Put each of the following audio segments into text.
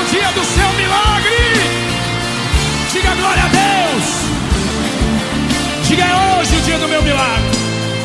o dia do seu milagre. Diga glória a Deus. Diga, é hoje o dia do meu milagre.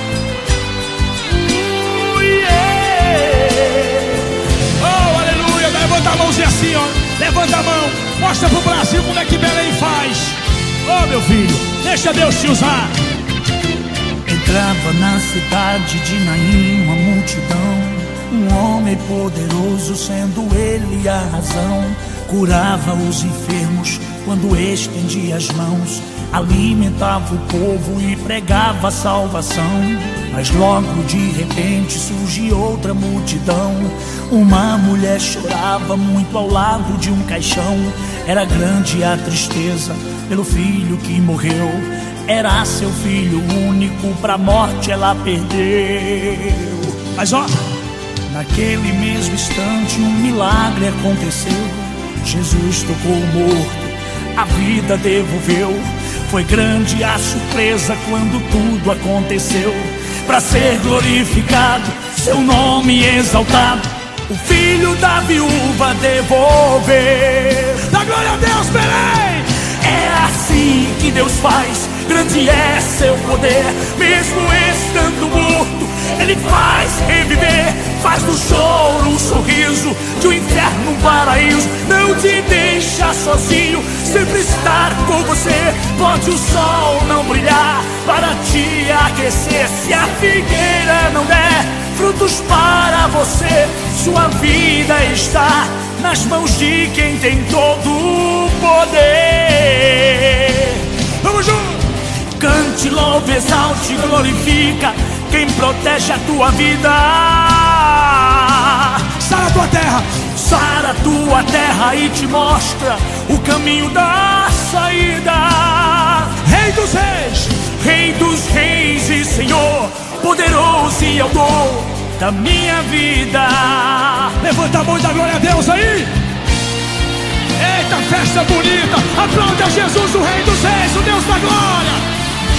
Oh, aleluia. Levanta a mãozinha assim, ó. Levanta a mão. Mostra pro Brasil como é que Belém faz. Oh, meu filho, deixa Deus te usar. Entrava na cidade de Naim uma multidão, um homem poderoso, sendo ele a razão. Curava os enfermos quando estendia as mãos, alimentava o povo e pregava a salvação. Mas logo de repente surgiu outra multidão. Uma mulher chorava muito ao lado de um caixão. Era grande a tristeza pelo filho que morreu. Era seu filho único, pra morte ela perdeu. Mas ó, naquele mesmo instante um milagre aconteceu. Jesus tocou o morto, a vida devolveu. Foi grande a surpresa quando tudo aconteceu. Pra ser glorificado, seu nome exaltado, o filho da viúva devolver. Dá glória a Deus, Belém! É assim que Deus faz, grande é seu poder. Mesmo estando morto, Ele faz reviver. Faz do choro um sorriso, de um inferno um paraíso. Não te deixa sozinho, sempre estar com você. Pode o sol não brilhar para te aquecer, se a figueira não der frutos para você, sua vida está nas mãos de quem tem todo o poder. Vamos juntos! Cante, louve, exalte, glorifica quem protege a tua vida. Sara a tua terra, sara a tua terra e te mostra o caminho da saída. Rei dos reis, Rei dos reis e Senhor, poderoso e autor da minha vida. Levanta a mão e dá glória a Deus aí. Eita, festa bonita. Aplaude a Jesus, o Rei dos reis, o Deus da glória.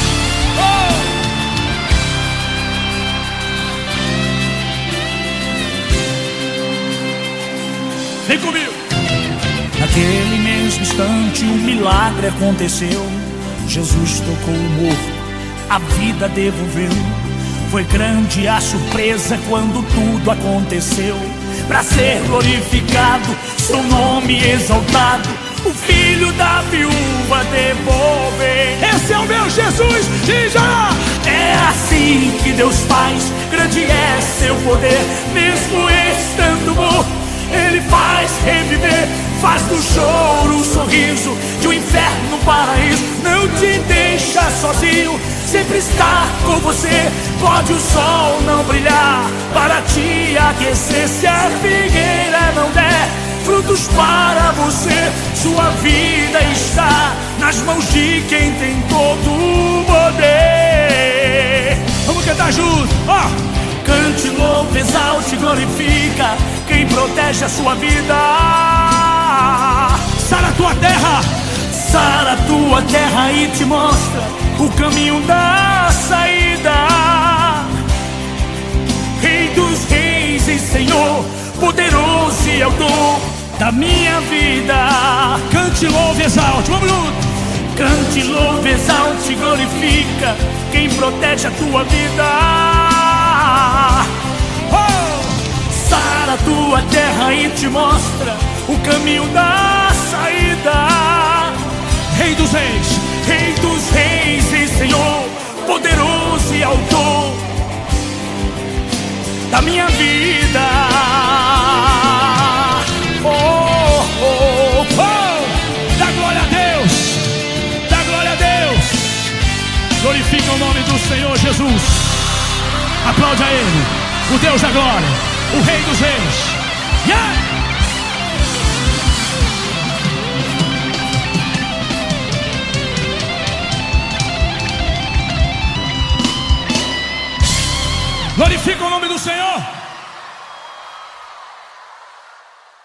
Vem comigo. Naquele mesmo instante um milagre aconteceu. Jesus tocou o morto, a vida devolveu. Foi grande a surpresa quando tudo aconteceu. Pra ser glorificado, seu nome exaltado, o filho da viúva devolver. Esse é o meu Jesus, e já! É assim que Deus faz, grande é seu poder. Mesmo estando morto, Ele faz reviver. Faz do choro um sorriso, de um inferno um paraíso. Não te deixa sozinho, sempre está com você. Pode o sol não brilhar para te aquecer, se a figueira não der frutos para você, sua vida está nas mãos de quem tem todo o poder. Vamos cantar junto, ó! Cante, louve, exalte, glorifica quem protege a sua vida. Sara a tua terra, sara a tua terra e te mostra o caminho da saída. Rei dos reis e Senhor, poderoso e autor da minha vida. Cante, louve, exalte, vamos junto. Cante, louve, exalte, glorifica quem protege a tua vida. Sara a tua terra e te mostra o caminho da saída. Rei dos reis, Rei dos reis e Senhor, poderoso e autor da minha vida. Oh, oh, oh! Dá glória a Deus, dá glória a Deus. Glorifica o nome do Senhor Jesus. Aplaude a Ele, o Deus da glória, o Rei dos reis. Yeah! Glorifica o nome do Senhor.